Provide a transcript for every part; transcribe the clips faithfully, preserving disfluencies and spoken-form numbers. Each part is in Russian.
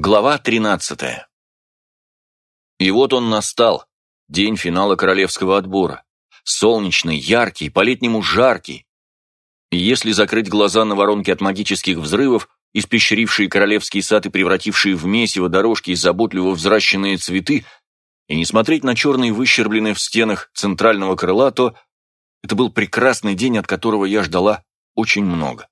Глава тринадцатая. И вот он настал, день финала королевского отбора. Солнечный, яркий, по-летнему жаркий. И если закрыть глаза на воронки от магических взрывов, испещрившие королевский сад и превратившие в месиво дорожки и заботливо взращенные цветы, и не смотреть на черные выщербленные в стенах центрального крыла, то это был прекрасный день, от которого я ждала очень много.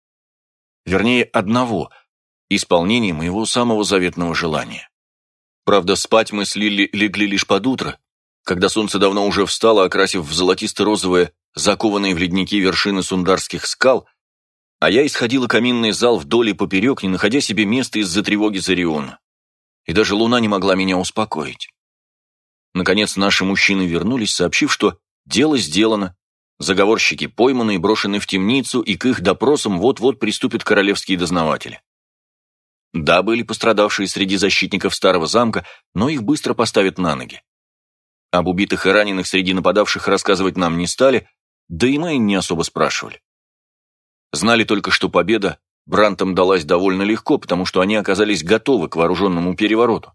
Вернее, одного – исполнение моего самого заветного желания. Правда, спать мы с Лили легли лишь под утро, когда солнце давно уже встало, окрасив в золотисто-розовые, закованные в ледники вершины сундарских скал, а я исходила каминный зал вдоль и поперек, не находя себе места из-за тревоги за Риона. И даже луна не могла меня успокоить. Наконец наши мужчины вернулись, сообщив, что дело сделано, заговорщики пойманы и брошены в темницу, и к их допросам вот-вот приступят королевские дознаватели. Да, были пострадавшие среди защитников старого замка, но их быстро поставят на ноги. Об убитых и раненых среди нападавших рассказывать нам не стали, да и мы не особо спрашивали. Знали только, что победа Брантам далась довольно легко, потому что они оказались готовы к вооруженному перевороту.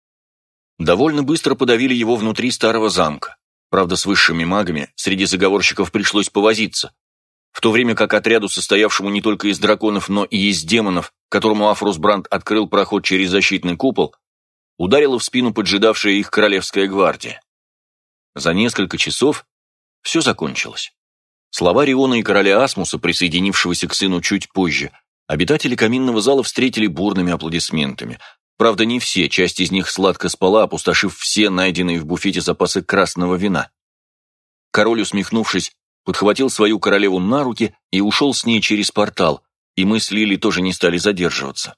Довольно быстро подавили его внутри старого замка. Правда, с высшими магами среди заговорщиков пришлось повозиться, в то время как отряду, состоявшему не только из драконов, но и из демонов, которому Афрус Брант открыл проход через защитный купол, ударила в спину поджидавшая их королевская гвардия. За несколько часов все закончилось. Слова Риона и короля Асмуса, присоединившегося к сыну чуть позже, обитатели каминного зала встретили бурными аплодисментами. Правда, не все, часть из них сладко спала, опустошив все найденные в буфете запасы красного вина. Король, усмехнувшись, подхватил свою королеву на руки и ушел с ней через портал, и мы с Лили тоже не стали задерживаться.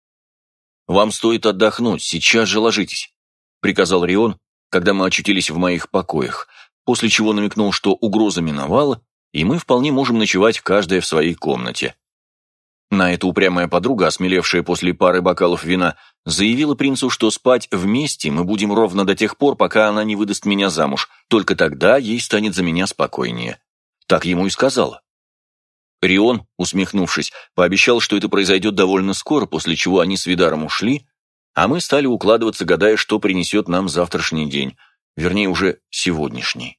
«Вам стоит отдохнуть, сейчас же ложитесь», — приказал Рион, когда мы очутились в моих покоях, после чего намекнул, что угроза миновала, и мы вполне можем ночевать каждая в своей комнате. На это упрямая подруга, осмелевшая после пары бокалов вина, заявила принцу, что спать вместе мы будем ровно до тех пор, пока она не выдаст меня замуж, только тогда ей станет за меня спокойнее. Так ему и сказала. Рион, усмехнувшись, пообещал, что это произойдет довольно скоро, после чего они с Видаром ушли, а мы стали укладываться, гадая, что принесет нам завтрашний день, вернее, уже сегодняшний.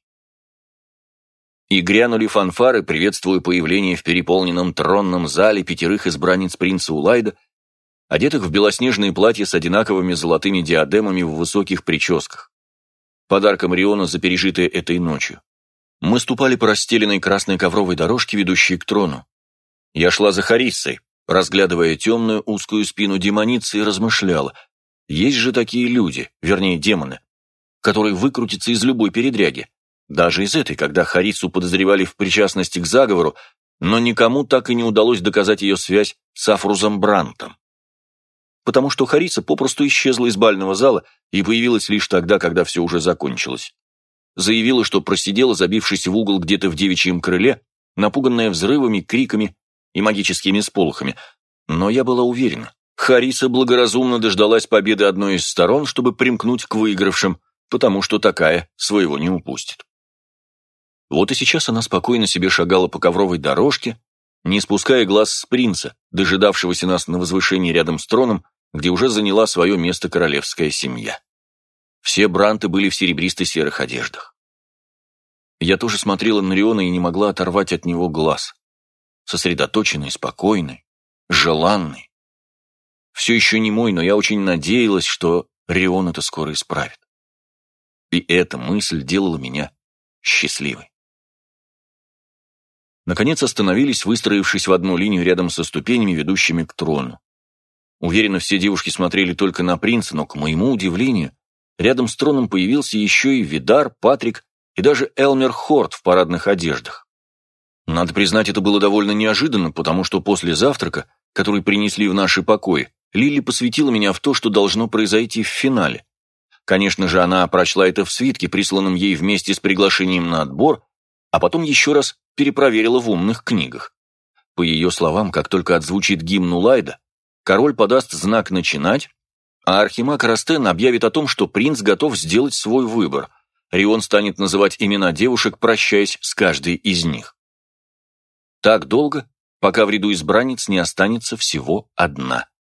И грянули фанфары, приветствуя появление в переполненном тронном зале пятерых избранниц принца Улайда, одетых в белоснежные платья с одинаковыми золотыми диадемами в высоких прическах. Подарком Риона за пережитое этой ночью. Мы ступали по расстеленной красной ковровой дорожке, ведущей к трону. Я шла за Хариссой, разглядывая темную узкую спину демоницы, и размышляла. Есть же такие люди, вернее демоны, которые выкрутятся из любой передряги. Даже из этой, когда Хариссу подозревали в причастности к заговору, но никому так и не удалось доказать ее связь с Афрусом Брантом. Потому что Харисса попросту исчезла из бального зала и появилась лишь тогда, когда все уже закончилось. Заявила, что просидела, забившись в угол где-то в девичьем крыле, напуганная взрывами, криками и магическими сполохами. Но я была уверена, Харисса благоразумно дождалась победы одной из сторон, чтобы примкнуть к выигравшим, потому что такая своего не упустит. Вот и сейчас она спокойно себе шагала по ковровой дорожке, не спуская глаз с принца, дожидавшегося нас на возвышении рядом с троном, где уже заняла свое место королевская семья. Все Бранты были в серебристо-серых одеждах. Я тоже смотрела на Риона и не могла оторвать от него глаз. Сосредоточенный, спокойный, желанный. Все еще не мой, но я очень надеялась, что Рион это скоро исправит. И эта мысль делала меня счастливой. Наконец остановились, выстроившись в одну линию рядом со ступенями, ведущими к трону. Уверенно, все девушки смотрели только на принца, но, к моему удивлению, рядом с троном появился еще и Видар, Патрик и даже Элмер Хорт в парадных одеждах. Надо признать, это было довольно неожиданно, потому что после завтрака, который принесли в наши покои, Лили посвятила меня в то, что должно произойти в финале. Конечно же, она прочла это в свитке, присланном ей вместе с приглашением на отбор, а потом еще раз перепроверила в умных книгах. По ее словам, как только отзвучит гимн Улайда, король подаст знак «начинать», а архимаг Растен объявит о том, что принц готов сделать свой выбор. Рион станет называть имена девушек, прощаясь с каждой из них. Так долго, пока в ряду избранниц не останется всего одна.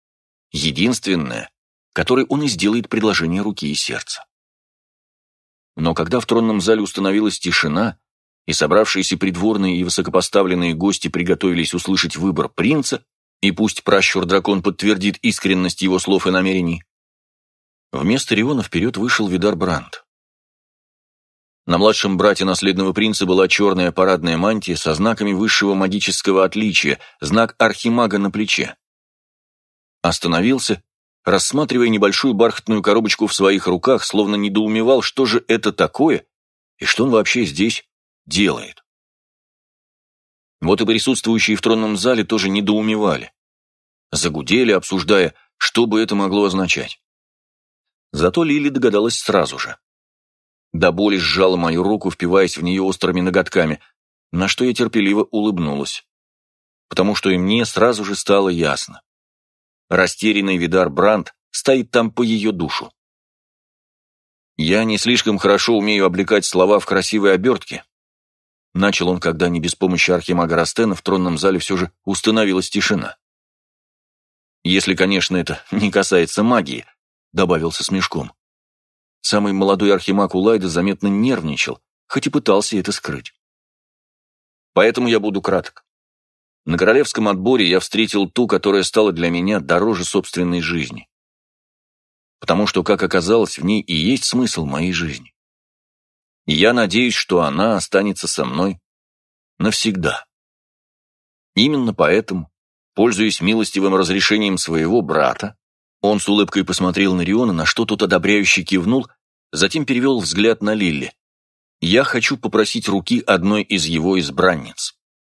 единственная, которой он и сделает предложение руки и сердца. Но когда в тронном зале установилась тишина, и собравшиеся придворные и высокопоставленные гости приготовились услышать выбор принца, и пусть пращур-дракон подтвердит искренность его слов и намерений, вместо Риона вперед вышел Видар Бранд. На младшем брате наследного принца была черная парадная мантия со знаками высшего магического отличия, знак архимага на плече. Остановился, рассматривая небольшую бархатную коробочку в своих руках, словно недоумевал, что же это такое и что он вообще здесь делает. Вот и присутствующие в тронном зале тоже недоумевали. Загудели, обсуждая, что бы это могло означать. Зато Лили догадалась сразу же. До боли сжала мою руку, впиваясь в нее острыми ноготками, на что я терпеливо улыбнулась. Потому что и мне сразу же стало ясно. Растерянный Видар Бранд стоит там по ее душу. «Я не слишком хорошо умею облекать слова в красивые обертки», начал он, когда не без помощи архимага Растена в тронном зале все же установилась тишина. «Если, конечно, это не касается магии», добавил со смешком. Самый молодой архимаг Улайда заметно нервничал, хоть и пытался это скрыть. Поэтому я буду краток. На королевском отборе я встретил ту, которая стала для меня дороже собственной жизни. Потому что, как оказалось, в ней и есть смысл моей жизни. И я надеюсь, что она останется со мной навсегда. Именно поэтому, пользуясь милостивым разрешением своего брата, он с улыбкой посмотрел на Риона, на что тот одобряюще кивнул, затем перевел взгляд на Лилли. «Я хочу попросить руки одной из его избранниц».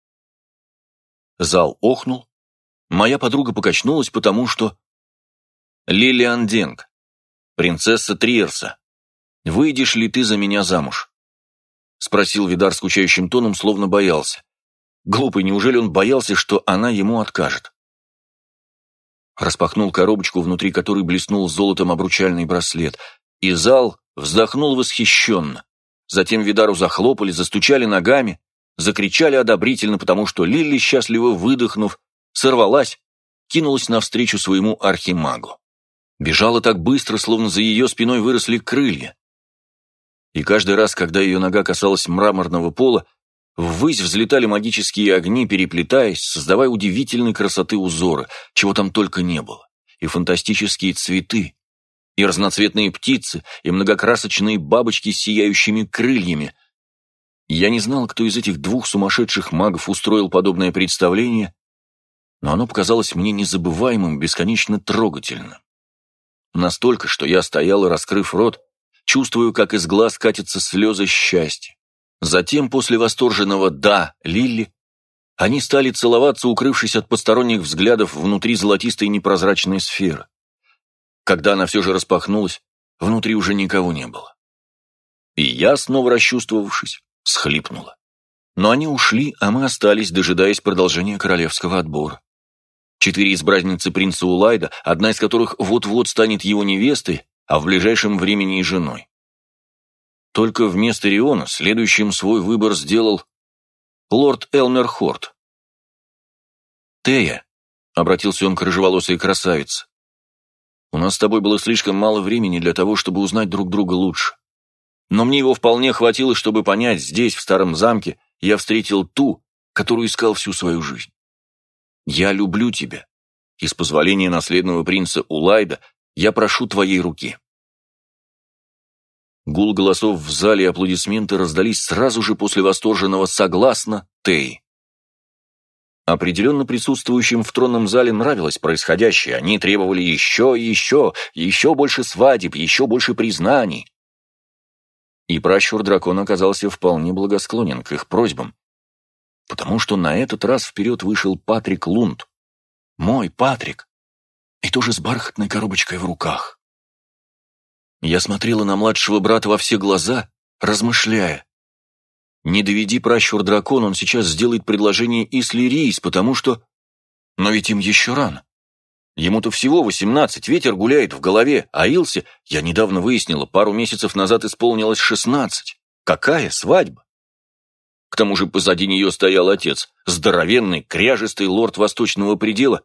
Зал охнул. Моя подруга покачнулась, потому что... «Лилиан Денг, принцесса Триерса, выйдешь ли ты за меня замуж?» Спросил Видар скучающим тоном, словно боялся. Глупый, неужели он боялся, что она ему откажет? Распахнул коробочку, внутри которой блеснул золотом обручальный браслет, и зал вздохнул восхищенно. Затем Видару захлопали, застучали ногами, закричали одобрительно, потому что Лилли, счастливо выдохнув, сорвалась, кинулась навстречу своему архимагу. Бежала так быстро, словно за ее спиной выросли крылья. И каждый раз, когда ее нога касалась мраморного пола, ввысь взлетали магические огни, переплетаясь, создавая удивительной красоты узоры, чего там только не было, и фантастические цветы, и разноцветные птицы, и многокрасочные бабочки с сияющими крыльями. Я не знал, кто из этих двух сумасшедших магов устроил подобное представление, но оно показалось мне незабываемым, бесконечно трогательным. Настолько, что я стоял и, раскрыв рот, чувствую, как из глаз катятся слезы счастья. Затем, после восторженного «да» Лилли, они стали целоваться, укрывшись от посторонних взглядов внутри золотистой непрозрачной сферы. Когда она все же распахнулась, внутри уже никого не было. И я, снова расчувствовавшись, всхлипнула. Но они ушли, а мы остались, дожидаясь продолжения королевского отбора. Четыре избранницы принца Улайда, одна из которых вот-вот станет его невестой, а в ближайшем времени и женой. Только вместо Риона следующим свой выбор сделал лорд Элмер Хорт. «Тея», — обратился он к рыжеволосой красавице, — «у нас с тобой было слишком мало времени для того, чтобы узнать друг друга лучше. Но мне его вполне хватило, чтобы понять, здесь, в старом замке, я встретил ту, которую искал всю свою жизнь. Я люблю тебя, и с позволения наследного принца Улайда я прошу твоей руки». Гул голосов в зале и аплодисменты раздались сразу же после восторженного «согласно» Теи. Определенно присутствующим в тронном зале нравилось происходящее, они требовали еще и еще, еще больше свадеб, еще больше признаний. И пращур-дракон оказался вполне благосклонен к их просьбам, потому что на этот раз вперед вышел Патрик Лунд. Мой Патрик, и тоже с бархатной коробочкой в руках. Я смотрела на младшего брата во все глаза, размышляя. Не доведи пращур-дракон, он сейчас сделает предложение Ислирийс, потому что... Но ведь им еще рано. Ему-то всего восемнадцать, ветер гуляет в голове, а Илсе, я недавно выяснила, пару месяцев назад исполнилось шестнадцать. Какая свадьба? К тому же позади нее стоял отец, здоровенный, кряжистый лорд Восточного предела,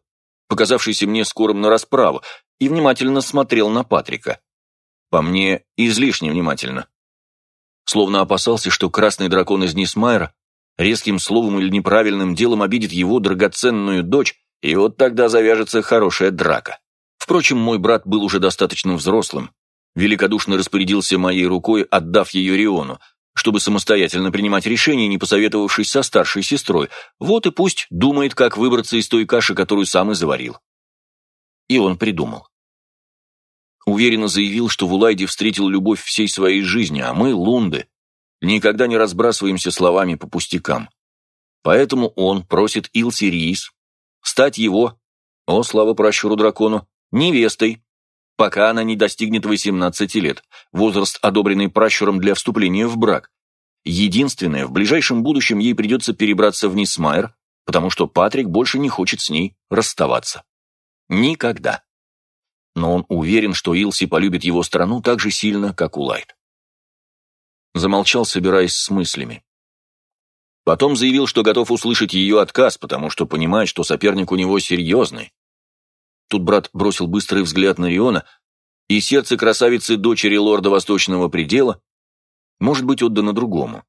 показавшийся мне скорым на расправу, и внимательно смотрел на Патрика. По мне, излишне внимательно. Словно опасался, что красный дракон из Нисмайра резким словом или неправильным делом обидит его драгоценную дочь, и вот тогда завяжется хорошая драка. Впрочем, мой брат был уже достаточно взрослым, великодушно распорядился моей рукой, отдав ее Риону, чтобы самостоятельно принимать решения, не посоветовавшись со старшей сестрой. Вот и пусть думает, как выбраться из той каши, которую сам и заварил. И он придумал. Уверенно заявил, что в Улайде встретил любовь всей своей жизни, а мы, лунды, никогда не разбрасываемся словами по пустякам. Поэтому он просит Илси Риис стать его, о, слава пращуру-дракону, невестой, пока она не достигнет восемнадцати лет, возраст, одобренный пращуром для вступления в брак. Единственное, в ближайшем будущем ей придется перебраться в Нисмайр, потому что Патрик больше не хочет с ней расставаться. Никогда. Но он уверен, что Илси полюбит его страну так же сильно, как Улайд. Замолчал, собираясь с мыслями. Потом заявил, что готов услышать ее отказ, потому что понимает, что соперник у него серьезный. Тут брат бросил быстрый взгляд на Риона, и сердце красавицы дочери лорда Восточного Предела может быть отдано другому.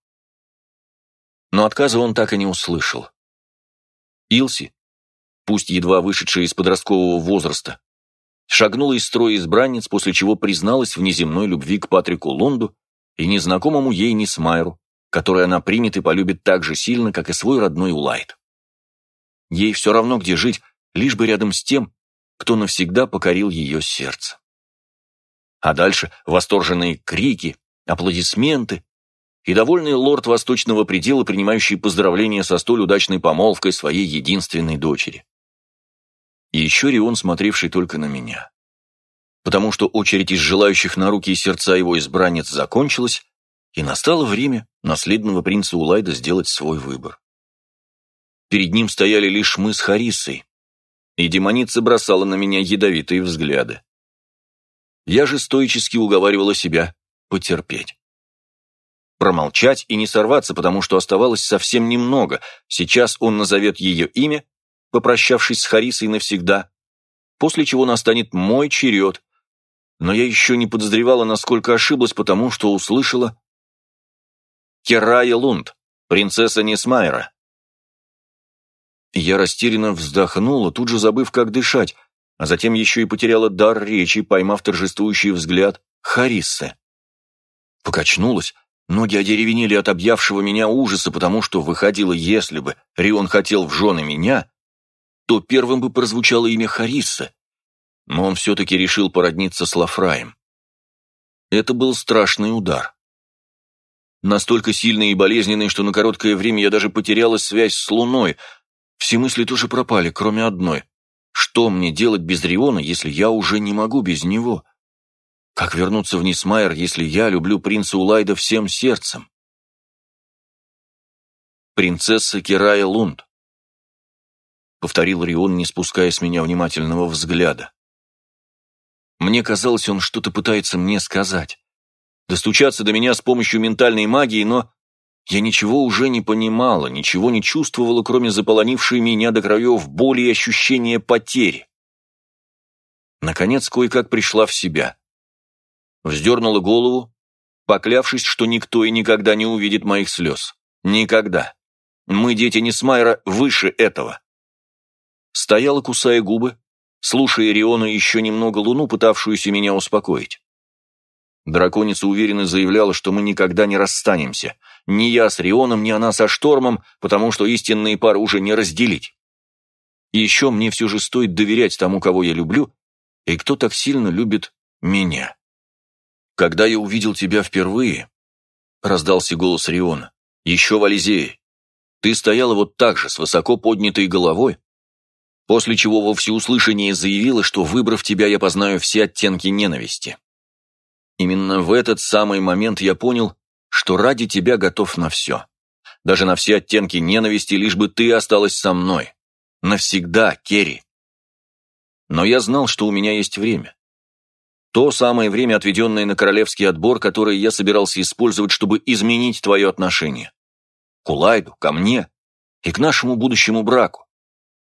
Но отказа он так и не услышал. Илси, пусть едва вышедшая из подросткового возраста, шагнула из строя избранниц, после чего призналась в неземной любви к Патрику Лунду и незнакомому ей Нисмайру, который она примет и полюбит так же сильно, как и свой родной Улайд. Ей все равно, где жить, лишь бы рядом с тем, кто навсегда покорил ее сердце. А дальше восторженные крики, аплодисменты и довольный лорд Восточного Предела, принимающий поздравления со столь удачной помолвкой своей единственной дочери. И еще Рион, смотревший только на меня. Потому что очередь из желающих на руки и сердца его избранниц закончилась, и настало время наследного принца Улайда сделать свой выбор. Перед ним стояли лишь мы с Хариссой, и демоница бросала на меня ядовитые взгляды. Я же стоически уговаривала себя потерпеть. Промолчать и не сорваться, потому что оставалось совсем немного. Сейчас он назовет ее имя, попрощавшись с Хариссой навсегда, после чего настанет мой черед. Но я еще не подозревала, насколько ошиблась, потому что услышала «Керая Лунд, принцесса Нисмайра». Я растерянно вздохнула, тут же забыв, как дышать, а затем еще и потеряла дар речи, поймав торжествующий взгляд Хариссы. Покачнулась, ноги одеревенели от объявшего меня ужаса, потому что выходило, если бы Рион хотел в жены меня, то первым бы прозвучало имя Хариссы, но он все-таки решил породниться с Лафраем. Это был страшный удар. Настолько сильный и болезненный, что на короткое время я даже потеряла связь с Луной. Все мысли тоже пропали, кроме одной. Что мне делать без Риона, если я уже не могу без него? Как вернуться в Нисмайр, если я люблю принца Улайда всем сердцем? «Принцесса Керая Лунд», — повторил Рион, не спуская с меня внимательного взгляда. Мне казалось, он что-то пытается мне сказать. Достучаться до меня с помощью ментальной магии, но я ничего уже не понимала, ничего не чувствовала, кроме заполонившей меня до краев боли и ощущения потери. Наконец, кое-как пришла в себя. Вздернула голову, поклявшись, что никто и никогда не увидит моих слез. Никогда. Мы, дети Нисмайра, выше этого. Стояла, кусая губы, слушая Риона и еще немного Луну, пытавшуюся меня успокоить. Драконица уверенно заявляла, что мы никогда не расстанемся. Ни я с Рионом, ни она со Штормом, потому что истинные пары уже не разделить. И еще мне все же стоит доверять тому, кого я люблю, и кто так сильно любит меня. «Когда я увидел тебя впервые», — раздался голос Риона, — «еще в Ализее, ты стояла вот так же, с высоко поднятой головой, после чего во всеуслышание заявила, что, выбрав тебя, я познаю все оттенки ненависти. Именно в этот самый момент я понял, что ради тебя готов на все. Даже на все оттенки ненависти, лишь бы ты осталась со мной. Навсегда, Керри. Но я знал, что у меня есть время. То самое время, отведенное на королевский отбор, которое я собирался использовать, чтобы изменить твое отношение. К Улайду, ко мне и к нашему будущему браку.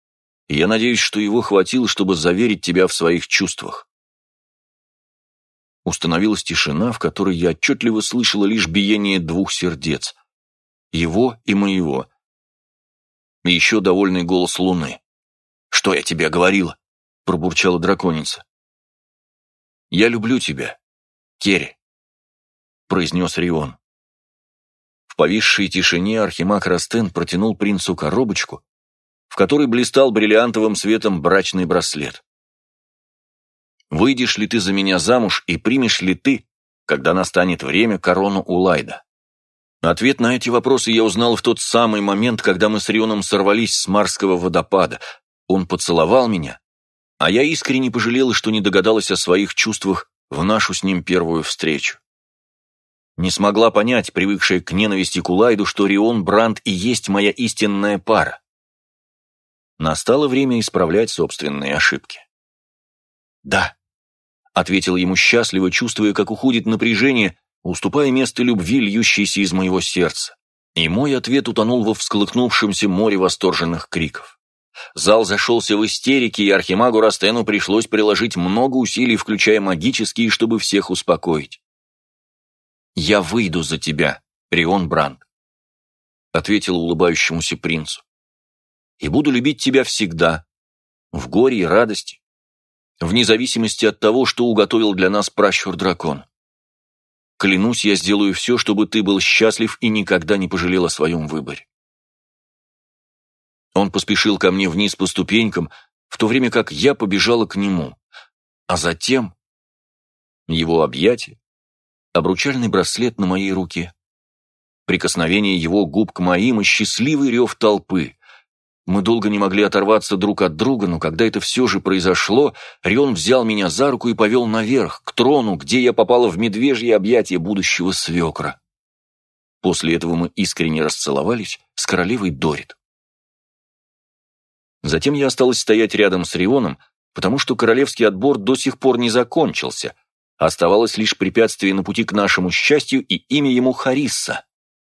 и я надеюсь, что его хватило, чтобы заверить тебя в своих чувствах». Установилась тишина, в которой я отчетливо слышала лишь биение двух сердец, его и моего, и еще довольный голос луны. «Что я тебе говорила?» — пробурчала драконица. «Я люблю тебя, Керри», — произнес Рион. В повисшей тишине архимаг Растен протянул принцу коробочку, в которой блистал бриллиантовым светом брачный браслет. «Выйдешь ли ты за меня замуж и примешь ли ты, когда настанет время, корону Улайда?» Ответ на эти вопросы я узнал в тот самый момент, когда мы с Рионом сорвались с Марского водопада. Он поцеловал меня, а я искренне пожалела, что не догадалась о своих чувствах в нашу с ним первую встречу. Не смогла понять, привыкшая к ненависти к Улайду, что Рион Бранд и есть моя истинная пара. Настало время исправлять собственные ошибки. «Да», — ответил ему счастливо, чувствуя, как уходит напряжение, уступая место любви, льющейся из моего сердца. И мой ответ утонул во всколыхнувшемся море восторженных криков. Зал зашелся в истерике, и архимагу Растену пришлось приложить много усилий, включая магические, чтобы всех успокоить. «Я выйду за тебя, Рион Бранд», — ответил улыбающемуся принцу. «И буду любить тебя всегда, в горе и радости, вне зависимости от того, что уготовил для нас пращур-дракон. Клянусь, я сделаю все, чтобы ты был счастлив и никогда не пожалел о своем выборе». Он поспешил ко мне вниз по ступенькам, в то время как я побежала к нему, а затем его объятия, обручальный браслет на моей руке, прикосновение его губ к моим и счастливый рев толпы. Мы долго не могли оторваться друг от друга, но когда это все же произошло, Рион взял меня за руку и повел наверх, к трону, где я попала в медвежье объятия будущего свекра. После этого мы искренне расцеловались с королевой Дорит. Затем я осталась стоять рядом с Рионом, потому что королевский отбор до сих пор не закончился. Оставалось лишь препятствие на пути к нашему счастью, и имя ему Харисса.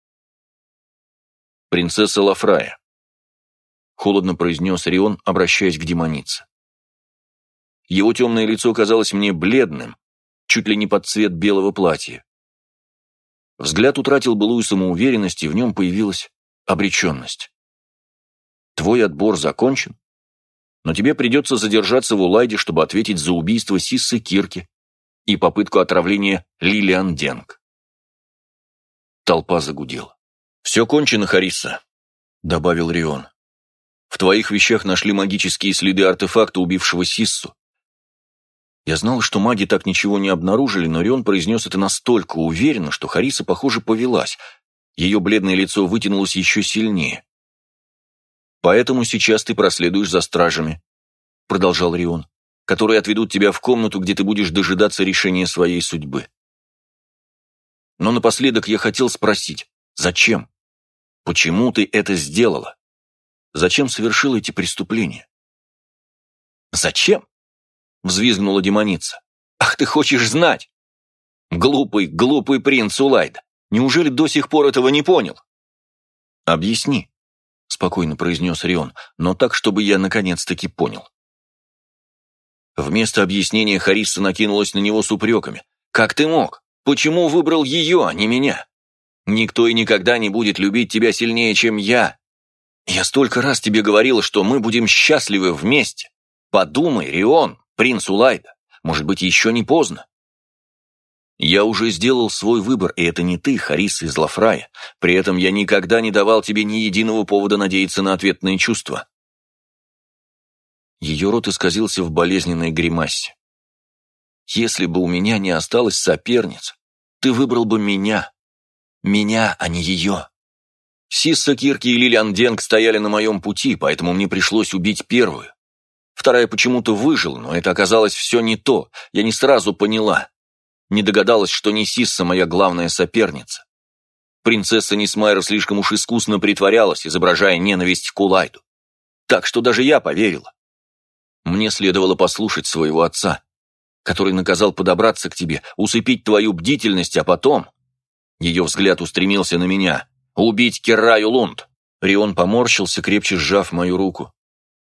«Принцесса Лафрая», — холодно произнес Рион, обращаясь к демонице. Его темное лицо казалось мне бледным, чуть ли не под цвет белого платья. Взгляд утратил былую самоуверенность, и в нем появилась обреченность. «Твой отбор закончен, но тебе придется задержаться в Улайде, чтобы ответить за убийство Сиссы Кирки и попытку отравления Лилиан Денг». Толпа загудела. «Все кончено, Харисса», — добавил Рион. «В твоих вещах нашли магические следы артефакта, убившего Сиссу». Я знал, что маги так ничего не обнаружили, но Рион произнес это настолько уверенно, что Харисса, похоже, повелась. Ее бледное лицо вытянулось еще сильнее. «Поэтому сейчас ты проследуешь за стражами», — продолжал Рион, «которые отведут тебя в комнату, где ты будешь дожидаться решения своей судьбы. Но напоследок я хотел спросить, зачем? Почему ты это сделала? Зачем совершила эти преступления?» «Зачем?» — взвизгнула демоница. «Ах, ты хочешь знать? Глупый, глупый принц Улайда, неужели до сих пор этого не понял?» «Объясни», — спокойно произнес Рион, но так, чтобы я наконец-таки понял. Вместо объяснения Харисса накинулась на него с упреками. «Как ты мог? Почему выбрал ее, а не меня? Никто и никогда не будет любить тебя сильнее, чем я. Я столько раз тебе говорила, что мы будем счастливы вместе. Подумай, Рион, принц Улайда, может быть, еще не поздно». «Я уже сделал свой выбор, и это не ты, Харисса из Лафрая. При этом я никогда не давал тебе ни единого повода надеяться на ответные чувства». Ее рот исказился в болезненной гримасе. «Если бы у меня не осталось соперниц, ты выбрал бы меня. Меня, а не ее. Сисса Кирки и Лилиан Денг стояли на моем пути, поэтому мне пришлось убить первую. Вторая почему-то выжила, но это оказалось все не то. Я не сразу поняла. Не догадалась, что не Сисса моя главная соперница. Принцесса Нисмайра слишком уж искусно притворялась, изображая ненависть к Улайду. Так что даже я поверила. Мне следовало послушать своего отца, который наказал подобраться к тебе, усыпить твою бдительность, а потом...» Ее взгляд устремился на меня. «Убить Керраю Лунд!» Рион поморщился, крепче сжав мою руку.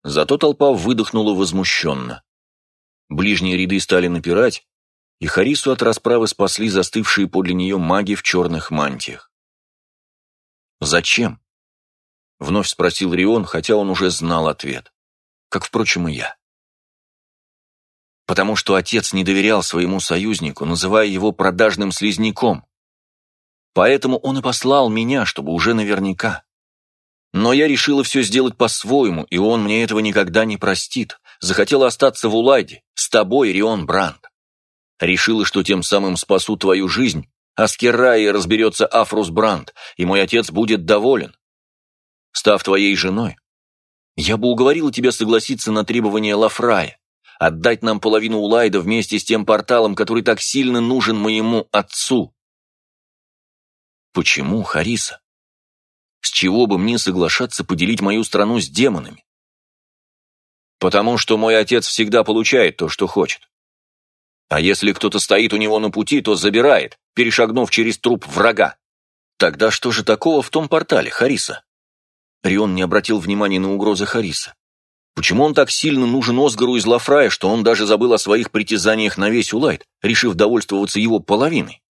Зато толпа выдохнула возмущенно. Ближние ряды стали напирать, и Харису от расправы спасли застывшие подле нее маги в черных мантиях. «Зачем?» — вновь спросил Рион, хотя он уже знал ответ. Как, впрочем, и я. Потому что отец не доверял своему союзнику, называя его продажным слизняком. Поэтому он и послал меня, чтобы уже наверняка. Но я решила все сделать по-своему, и он мне этого никогда не простит. Захотела остаться в Улайде, с тобой, Рион Бранд. Решила, что тем самым спасу твою жизнь, а с Керраей разберется Афрус Бранд, и мой отец будет доволен. Став твоей женой, я бы уговорила тебя согласиться на требования Лафрая, отдать нам половину Улайда вместе с тем порталом, который так сильно нужен моему отцу. Почему, Хариса? С чего бы мне соглашаться поделить мою страну с демонами? Потому что мой отец всегда получает то, что хочет. А если кто-то стоит у него на пути, то забирает, перешагнув через труп врага. Тогда что же такого в том портале, Хариса? Рион не обратил внимания на угрозы Хариса. Почему он так сильно нужен Осгару из Лафрая, что он даже забыл о своих притязаниях на весь Улайд, решив довольствоваться его половиной?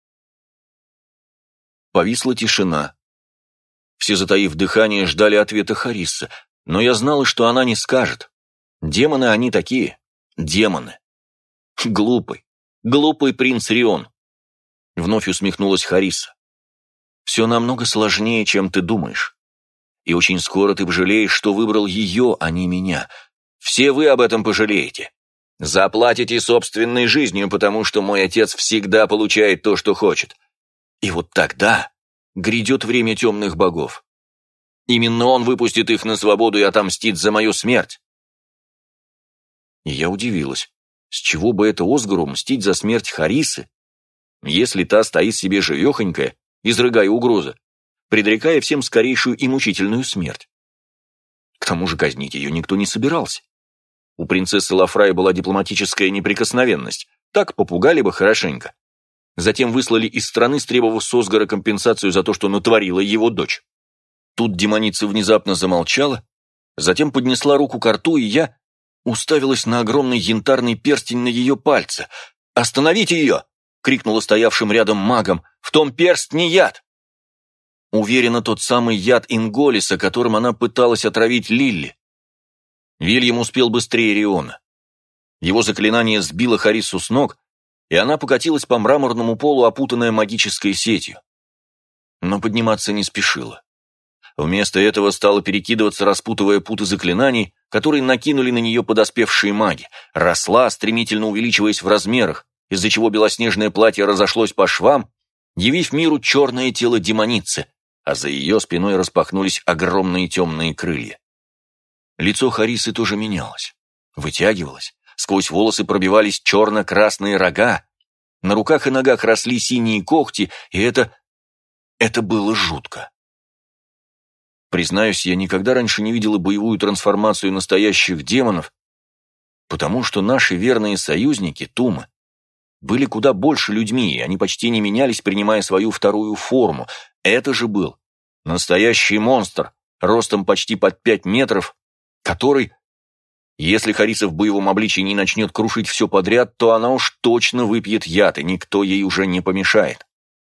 Повисла тишина. Все, затаив дыхание, ждали ответа Хариса, но я знала, что она не скажет. Демоны они такие, демоны. Глупый, глупый принц Рион. Вновь усмехнулась Хариса. Все намного сложнее, чем ты думаешь. И очень скоро ты пожалеешь, что выбрал ее, а не меня. Все вы об этом пожалеете. Заплатите собственной жизнью, потому что мой отец всегда получает то, что хочет. И вот тогда грядет время темных богов. Именно он выпустит их на свободу и отомстит за мою смерть. И я удивилась, с чего бы это Осгару мстить за смерть Харисы, если та стоит себе живехонькая, изрыгая угрозы, предрекая всем скорейшую и мучительную смерть. К тому же казнить ее никто не собирался. У принцессы Лафрая была дипломатическая неприкосновенность, так попугали бы хорошенько. Затем выслали из страны, стребовав с Осгара компенсацию за то, что натворила его дочь. Тут демоница внезапно замолчала, затем поднесла руку ко рту, и я уставилась на огромный янтарный перстень на ее пальце. «Остановите ее!» — крикнула стоявшим рядом магом. «В том перстне яд!» Уверена, тот самый яд Инголиса, которым она пыталась отравить Лилли. Вильям успел быстрее Риона. Его заклинание сбило Харису с ног, и она покатилась по мраморному полу, опутанная магической сетью. Но подниматься не спешила. Вместо этого стала перекидываться, распутывая путы заклинаний, которые накинули на нее подоспевшие маги. Росла, стремительно увеличиваясь в размерах, из-за чего белоснежное платье разошлось по швам, явив миру черное тело демоницы, а за ее спиной распахнулись огромные темные крылья. Лицо Харисы тоже менялось, вытягивалось, сквозь волосы пробивались черно-красные рога, на руках и ногах росли синие когти, и это... это было жутко. Признаюсь, я никогда раньше не видела боевую трансформацию настоящих демонов, потому что наши верные союзники, Тумы, были куда больше людьми, и они почти не менялись, принимая свою вторую форму. Это же был настоящий монстр, ростом почти под пять метров, который, если Хариса в боевом обличии не начнет крушить все подряд, то она уж точно выпьет яд, и никто ей уже не помешает.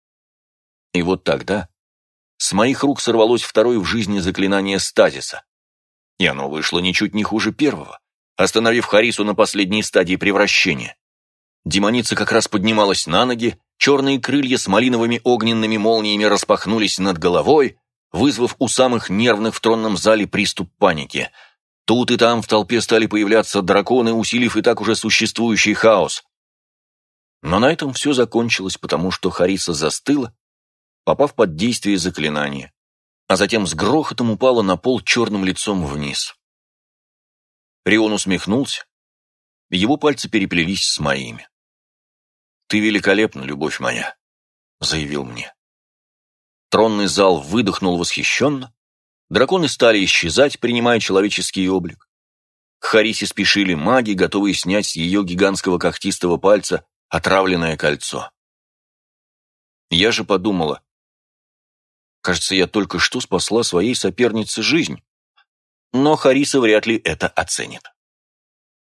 И вот тогда с моих рук сорвалось второе в жизни заклинание стазиса, и оно вышло ничуть не хуже первого, остановив Харису на последней стадии превращения. Демоница как раз поднималась на ноги, черные крылья с малиновыми огненными молниями распахнулись над головой, вызвав у самых нервных в тронном зале приступ паники. Тут и там в толпе стали появляться драконы, усилив и так уже существующий хаос. Но на этом все закончилось, потому что Хариса застыла, попав под действие заклинания, а затем с грохотом упала на пол черным лицом вниз. Рион усмехнулся, его пальцы переплелись с моими. «Ты великолепна, любовь моя», — заявил мне. Тронный зал выдохнул восхищенно, драконы стали исчезать, принимая человеческий облик. К Харисе спешили маги, готовые снять с ее гигантского когтистого пальца отравленное кольцо. Я же подумала, кажется, я только что спасла своей сопернице жизнь. Но Хариса вряд ли это оценит.